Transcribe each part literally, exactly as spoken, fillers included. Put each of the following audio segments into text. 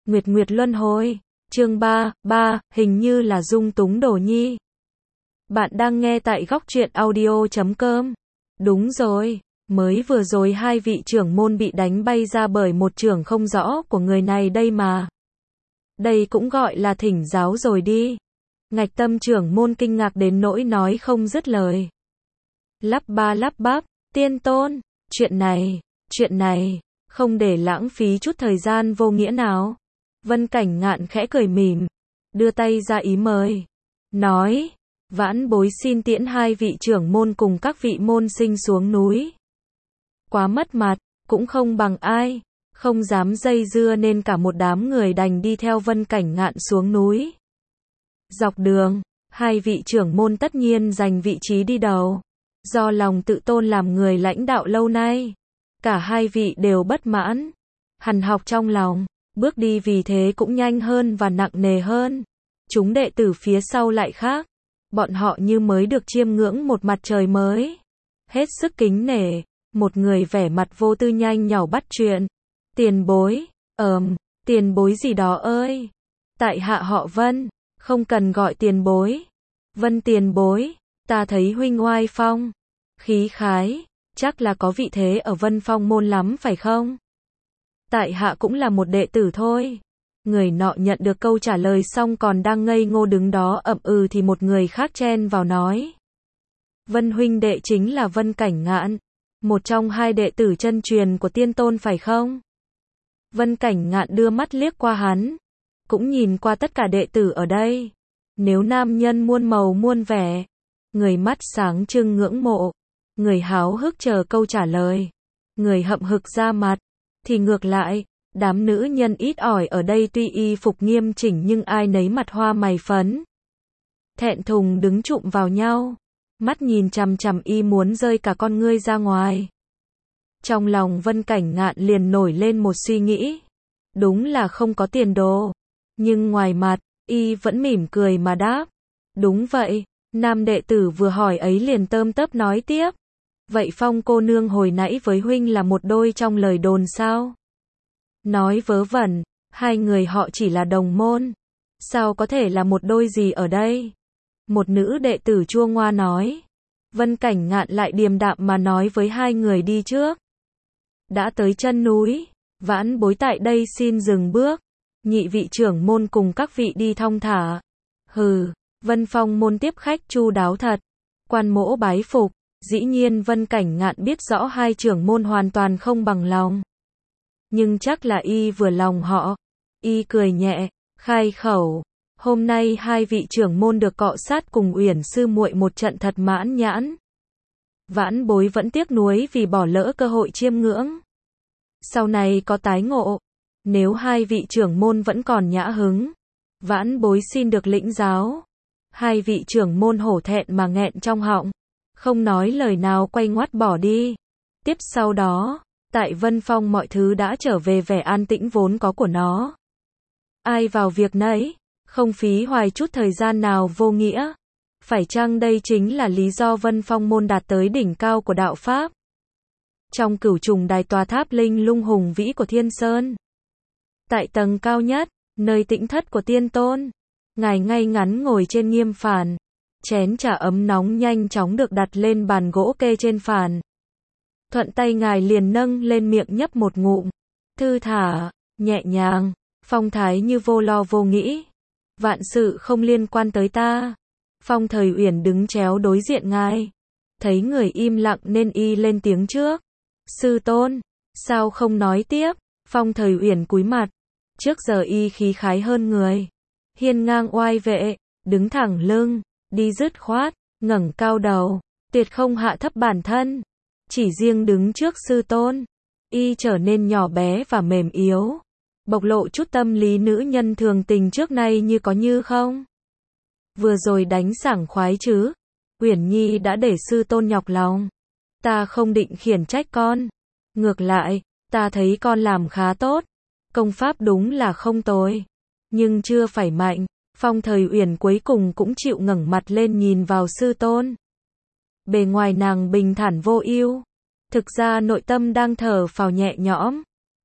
Nguyệt Nguyệt Luân Hồi, chương ba, ba, hình như là dung túng Đồ Nhi. Bạn đang nghe tại góc truyện audio chấm com. Đúng rồi, mới vừa rồi hai vị trưởng môn bị đánh bay ra bởi một trưởng không rõ của người này đây mà. Đây cũng gọi là thỉnh giáo rồi đi. Ngạch Tâm trưởng môn kinh ngạc đến nỗi nói không dứt lời. Lắp ba lắp bắp, tiên tôn, chuyện này, chuyện này, không để lãng phí chút thời gian vô nghĩa nào. Vân Cảnh Ngạn khẽ cười mỉm, đưa tay ra ý mời, nói, vãn bối xin tiễn hai vị trưởng môn cùng các vị môn sinh xuống núi. Quá mất mặt, cũng không bằng ai, không dám dây dưa nên cả một đám người đành đi theo Vân Cảnh Ngạn xuống núi. Dọc đường, hai vị trưởng môn tất nhiên giành vị trí đi đầu, do lòng tự tôn làm người lãnh đạo lâu nay. Cả hai vị đều bất mãn, hằn học trong lòng. Bước đi vì thế cũng nhanh hơn và nặng nề hơn. Chúng đệ tử phía sau lại khác. Bọn họ như mới được chiêm ngưỡng một mặt trời mới. Hết sức kính nể. Một người vẻ mặt vô tư nhanh nhảu bắt chuyện. Tiền bối, ờm, tiền bối gì đó ơi. Tại hạ họ Vân, không cần gọi tiền bối. Vân tiền bối, ta thấy huynh oai phong, khí khái, chắc là có vị thế ở Vân Phong môn lắm phải không? Tại hạ cũng là một đệ tử thôi. Người nọ nhận được câu trả lời xong còn đang ngây ngô đứng đó ậm ừ thì một người khác chen vào nói. Vân huynh đệ chính là Vân Cảnh Ngạn, một trong hai đệ tử chân truyền của tiên tôn phải không? Vân Cảnh Ngạn đưa mắt liếc qua hắn, cũng nhìn qua tất cả đệ tử ở đây. Nếu nam nhân muôn màu muôn vẻ, người mắt sáng trưng ngưỡng mộ, người háo hức chờ câu trả lời, người hậm hực ra mặt, thì ngược lại, đám nữ nhân ít ỏi ở đây tuy y phục nghiêm chỉnh nhưng ai nấy mặt hoa mày phấn. Thẹn thùng đứng chụm vào nhau, mắt nhìn chằm chằm y muốn rơi cả con ngươi ra ngoài. Trong lòng Vân Cảnh Ngạn liền nổi lên một suy nghĩ. Đúng là không có tiền đồ. Nhưng ngoài mặt, y vẫn mỉm cười mà đáp. Đúng vậy, nam đệ tử vừa hỏi ấy liền tơm tấp nói tiếp. Vậy Phong cô nương hồi nãy với huynh là một đôi trong lời đồn sao? Nói vớ vẩn, hai người họ chỉ là đồng môn. Sao có thể là một đôi gì ở đây? Một nữ đệ tử chua ngoa nói. Vân Cảnh Ngạn lại điềm đạm mà nói với hai người đi trước. Đã tới chân núi, vãn bối tại đây xin dừng bước. Nhị vị trưởng môn cùng các vị đi thong thả. Hừ, Vân Phong môn tiếp khách chu đáo thật. Quan mỗ bái phục. Dĩ nhiên Vân Cảnh Ngạn biết rõ hai trưởng môn hoàn toàn không bằng lòng. Nhưng chắc là y vừa lòng họ. Y cười nhẹ, khai khẩu. Hôm nay hai vị trưởng môn được cọ sát cùng Uyển sư muội một trận thật mãn nhãn. Vãn bối vẫn tiếc nuối vì bỏ lỡ cơ hội chiêm ngưỡng. Sau này có tái ngộ. Nếu hai vị trưởng môn vẫn còn nhã hứng, vãn bối xin được lĩnh giáo. Hai vị trưởng môn hổ thẹn mà nghẹn trong họng, không nói lời nào quay ngoắt bỏ đi. Tiếp sau đó, tại Vân Phong mọi thứ đã trở về vẻ an tĩnh vốn có của nó. Ai vào việc nấy, không phí hoài chút thời gian nào vô nghĩa. Phải chăng đây chính là lý do Vân Phong môn đạt tới đỉnh cao của đạo Pháp? Trong cửu trùng đài tòa tháp linh lung hùng vĩ của Thiên Sơn. Tại tầng cao nhất, nơi tĩnh thất của tiên tôn, ngài ngay ngắn ngồi trên nghiêm phàn. Chén trà ấm nóng nhanh chóng được đặt lên bàn gỗ kê trên phàn. Thuận tay ngài liền nâng lên miệng nhấp một ngụm. Thư thả, nhẹ nhàng, phong thái như vô lo vô nghĩ. Vạn sự không liên quan tới ta. Phong Thời Uyển đứng chéo đối diện ngài. Thấy người im lặng nên y lên tiếng trước. Sư tôn, sao không nói tiếp? Phong Thời Uyển cúi mặt. Trước giờ y khí khái hơn người. Hiên ngang oai vệ, đứng thẳng lưng. Đi dứt khoát, ngẩng cao đầu, tuyệt không hạ thấp bản thân. Chỉ riêng đứng trước sư tôn, y trở nên nhỏ bé và mềm yếu, bộc lộ chút tâm lý nữ nhân thường tình trước nay như có như không. Vừa rồi đánh sảng khoái chứ, Uyển Nhi đã để sư tôn nhọc lòng. Ta không định khiển trách con. Ngược lại, ta thấy con làm khá tốt. Công pháp đúng là không tồi, nhưng chưa phải mạnh. Phong Thời Uyển cuối cùng cũng chịu ngẩng mặt lên nhìn vào sư tôn. Bề ngoài nàng bình thản vô ưu, thực ra nội tâm đang thở phào nhẹ nhõm.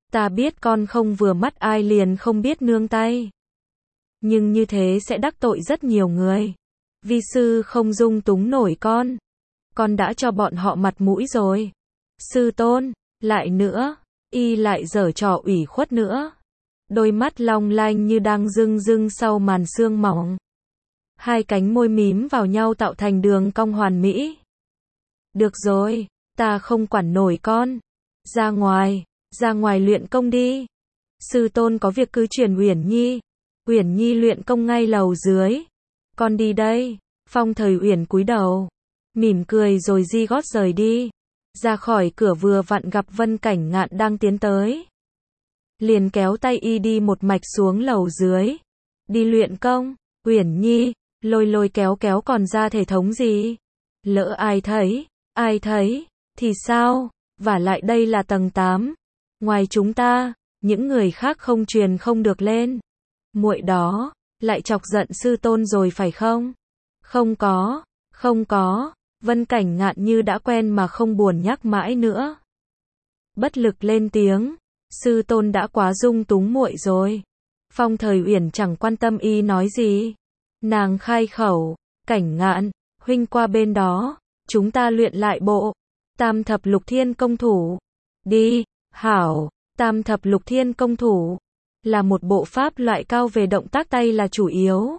Ta biết con không vừa mắt ai liền không biết nương tay. Nhưng như thế sẽ đắc tội rất nhiều người. Vi sư không dung túng nổi con. Con đã cho bọn họ mặt mũi rồi. Sư tôn, lại nữa, y lại giở trò ủy khuất nữa. Đôi mắt long lanh như đang rưng rưng sau màn sương mỏng. Hai cánh môi mím vào nhau tạo thành đường cong hoàn mỹ. Được rồi, ta không quản nổi con. Ra ngoài, ra ngoài luyện công đi. Sư tôn có việc cứ truyền Uyển Nhi. Uyển Nhi luyện công ngay lầu dưới. Con đi đây. Phong Thời Uyển cúi đầu, mỉm cười rồi di gót rời đi. Ra khỏi cửa vừa vặn gặp Vân Cảnh Ngạn đang tiến tới. Liền kéo tay y đi một mạch xuống lầu dưới. Đi luyện công. Uyển Nhi, lôi lôi kéo kéo còn ra thể thống gì? Lỡ ai thấy, ai thấy, thì sao? Và lại đây là tầng tám. Ngoài chúng ta, những người khác không truyền không được lên. Muội đó, lại chọc giận sư tôn rồi phải không? Không có, không có. Vân Cảnh Ngạn như đã quen mà không buồn nhắc mãi nữa. Bất lực lên tiếng, sư tôn đã quá dung túng muội rồi. Phong Thời Uyển chẳng quan tâm y nói gì. Nàng khai khẩu, Cảnh Ngạn, huynh qua bên đó, chúng ta luyện lại bộ Tam thập lục thiên công thủ. Đi, hảo. Tam thập lục thiên công thủ là một bộ pháp loại cao về động tác tay là chủ yếu,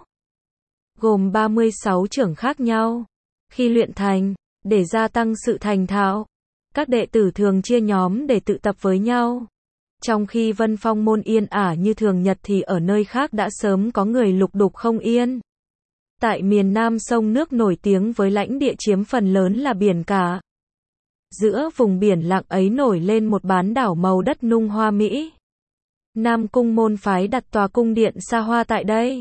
gồm ba mươi sáu chưởng khác nhau. Khi luyện thành, để gia tăng sự thành thạo, các đệ tử thường chia nhóm để tự tập với nhau. Trong khi Vân Phong môn yên ả như thường nhật thì ở nơi khác đã sớm có người lục đục không yên. Tại miền Nam sông nước nổi tiếng với lãnh địa chiếm phần lớn là biển cả. Giữa vùng biển lặng ấy nổi lên một bán đảo màu đất nung hoa mỹ. Nam Cung môn phái đặt tòa cung điện xa hoa tại đây.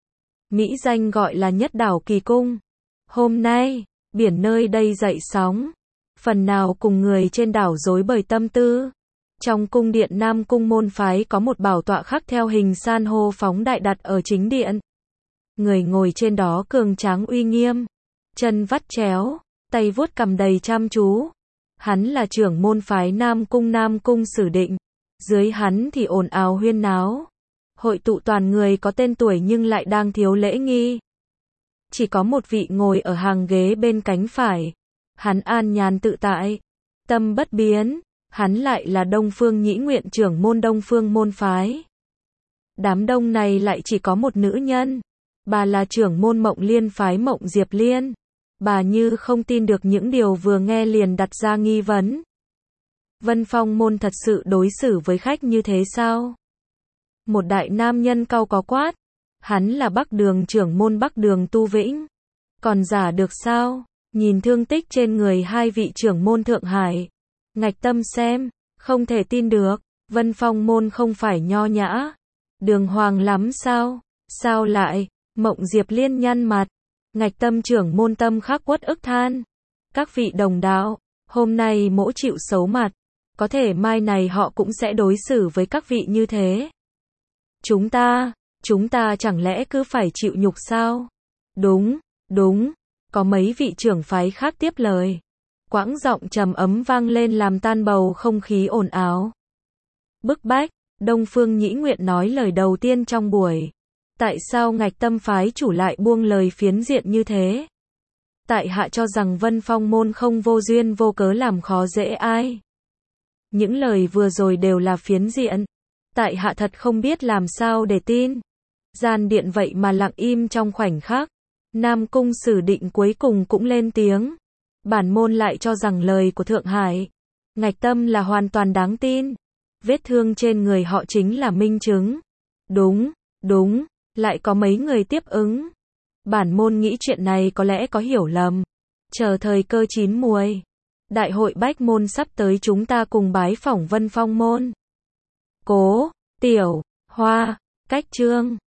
Mỹ danh gọi là Nhất Đảo Kỳ Cung. Hôm nay, biển nơi đây dậy sóng, phần nào cùng người trên đảo rối bời tâm tư. Trong cung điện Nam Cung môn phái có một bảo tọa khắc theo hình san hô phóng đại đặt ở chính điện. Người ngồi trên đó cường tráng uy nghiêm, chân vắt chéo, tay vuốt cầm đầy chăm chú. Hắn là trưởng môn phái Nam Cung Nam Cung Sử Định. Dưới hắn thì ồn ào huyên náo. Hội tụ toàn người có tên tuổi nhưng lại đang thiếu lễ nghi. Chỉ có một vị ngồi ở hàng ghế bên cánh phải. Hắn an nhàn tự tại, tâm bất biến. Hắn lại là Đông Phương Nhĩ Nguyện trưởng môn Đông Phương môn phái. Đám đông này lại chỉ có một nữ nhân. Bà là trưởng môn Mộng Liên phái Mộng Diệp Liên. Bà như không tin được những điều vừa nghe liền đặt ra nghi vấn. Vân Phong môn thật sự đối xử với khách như thế sao? Một đại nam nhân cau có quát. Hắn là Bắc Đường trưởng môn Bắc Đường Tu Vĩnh. Còn giả được sao? Nhìn thương tích trên người hai vị trưởng môn Thượng Hải. Ngạch Tâm xem, không thể tin được. Vân Phong môn không phải nho nhã, đường hoàng lắm sao? Sao lại? Mộng Diệp Liên nhăn mặt. Ngạch Tâm trưởng môn tâm khắc uất ức than. Các vị đồng đạo, hôm nay mỗ chịu xấu mặt. Có thể mai này họ cũng sẽ đối xử với các vị như thế. Chúng ta, chúng ta chẳng lẽ cứ phải chịu nhục sao? Đúng, đúng. Có mấy vị trưởng phái khác tiếp lời. Quãng giọng trầm ấm vang lên làm tan bầu không khí ồn ào. Bức bách, Đông Phương Nhĩ Nguyện nói lời đầu tiên trong buổi. Tại sao Ngạch Tâm phái chủ lại buông lời phiến diện như thế? Tại hạ cho rằng Vân Phong môn không vô duyên vô cớ làm khó dễ ai. Những lời vừa rồi đều là phiến diện. Tại hạ thật không biết làm sao để tin. Gian điện vậy mà lặng im trong khoảnh khắc. Nam Cung Sử Định cuối cùng cũng lên tiếng. Bản môn lại cho rằng lời của Thượng Hải, Ngạch Tâm là hoàn toàn đáng tin. Vết thương trên người họ chính là minh chứng. Đúng, đúng, lại có mấy người tiếp ứng. Bản môn nghĩ chuyện này có lẽ có hiểu lầm. Chờ thời cơ chín muồi. Đại hội Bách môn sắp tới chúng ta cùng bái phỏng Vân Phong môn. Cố, Tiểu, Hoa, Cách Trương.